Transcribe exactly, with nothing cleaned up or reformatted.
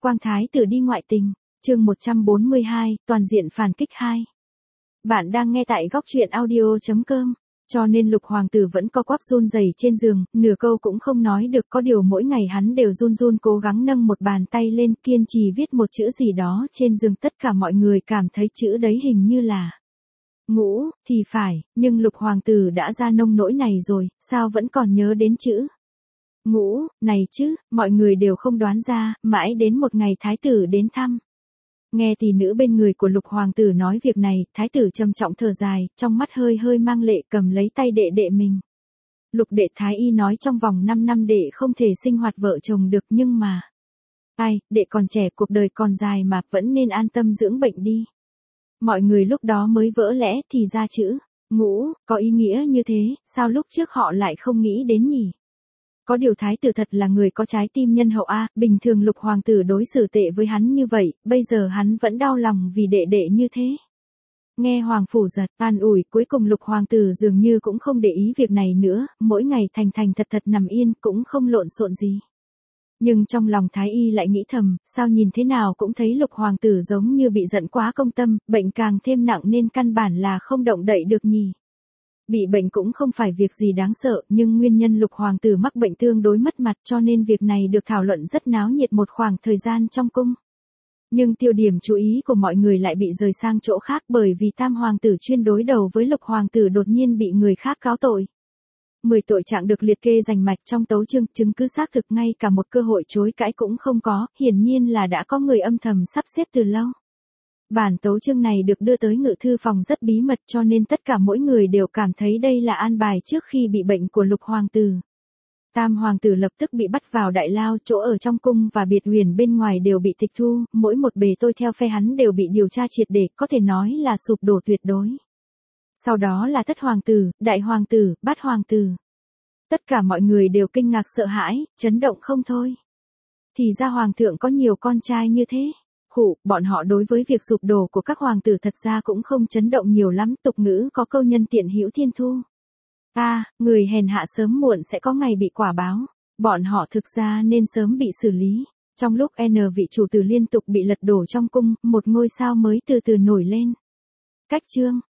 Quang thái tử đi ngoại tình, chương một trăm bốn mươi hai, toàn diện phản kích hai. Bạn đang nghe tại góc truyện audio chấm com, cho nên Lục hoàng tử vẫn co quắp run rẩy trên giường, nửa câu cũng không nói được, có điều mỗi ngày hắn đều run run cố gắng nâng một bàn tay lên, kiên trì viết một chữ gì đó trên giường, tất cả mọi người cảm thấy chữ đấy hình như là ngũ, thì phải, nhưng Lục hoàng tử đã ra nông nỗi này rồi, sao vẫn còn nhớ đến chữ ngũ này chứ, mọi người đều không đoán ra, mãi đến một ngày thái tử đến thăm. Nghe tỷ nữ bên người của Lục hoàng tử nói việc này, thái tử trầm trọng thở dài, trong mắt hơi hơi mang lệ, cầm lấy tay đệ đệ mình. Lục đệ thái y nói trong vòng năm năm đệ không thể sinh hoạt vợ chồng được, nhưng mà ai, đệ còn trẻ, cuộc đời còn dài mà, vẫn nên an tâm dưỡng bệnh đi. Mọi người lúc đó mới vỡ lẽ, thì ra chữ ngũ có ý nghĩa như thế, sao lúc trước họ lại không nghĩ đến nhỉ? Có điều thái tử thật là người có trái tim nhân hậu a, bình thường Lục hoàng tử đối xử tệ với hắn như vậy, bây giờ hắn vẫn đau lòng vì đệ đệ như thế. Nghe hoàng phủ giật an ủi, cuối cùng Lục hoàng tử dường như cũng không để ý việc này nữa, mỗi ngày thành thành thật thật nằm yên, cũng không lộn xộn gì. Nhưng trong lòng thái y lại nghĩ thầm, sao nhìn thế nào cũng thấy Lục hoàng tử giống như bị giận quá công tâm, bệnh càng thêm nặng nên căn bản là không động đậy được nhỉ. Bị bệnh cũng không phải việc gì đáng sợ, nhưng nguyên nhân Lục hoàng tử mắc bệnh tương đối mất mặt, cho nên việc này được thảo luận rất náo nhiệt một khoảng thời gian trong cung. Nhưng tiêu điểm chú ý của mọi người lại bị rời sang chỗ khác, bởi vì tam hoàng tử chuyên đối đầu với Lục hoàng tử đột nhiên bị người khác cáo tội. Mười tội trạng được liệt kê rành mạch trong tấu chương, chứng cứ xác thực, ngay cả một cơ hội chối cãi cũng không có, hiển nhiên là đã có người âm thầm sắp xếp từ lâu. Bản tấu chương này được đưa tới ngự thư phòng rất bí mật, cho nên tất cả mỗi người đều cảm thấy đây là an bài trước khi bị bệnh của Lục hoàng tử. Tam hoàng tử lập tức bị bắt vào đại lao, chỗ ở trong cung và biệt huyền bên ngoài đều bị tịch thu, mỗi một bề tôi theo phe hắn đều bị điều tra triệt để, có thể nói là sụp đổ tuyệt đối. Sau đó là thất hoàng tử, đại hoàng tử, bát hoàng tử. Tất cả mọi người đều kinh ngạc sợ hãi, chấn động không thôi. Thì ra hoàng thượng có nhiều con trai như thế. Khụ, bọn họ đối với việc sụp đổ của các hoàng tử thật ra cũng không chấn động nhiều lắm, tục ngữ có câu nhân tiện hữu thiên thu. A, à, người hèn hạ sớm muộn sẽ có ngày bị quả báo, bọn họ thực ra nên sớm bị xử lý. Trong lúc N vị chủ tử liên tục bị lật đổ trong cung, một ngôi sao mới từ từ nổi lên. Cách chương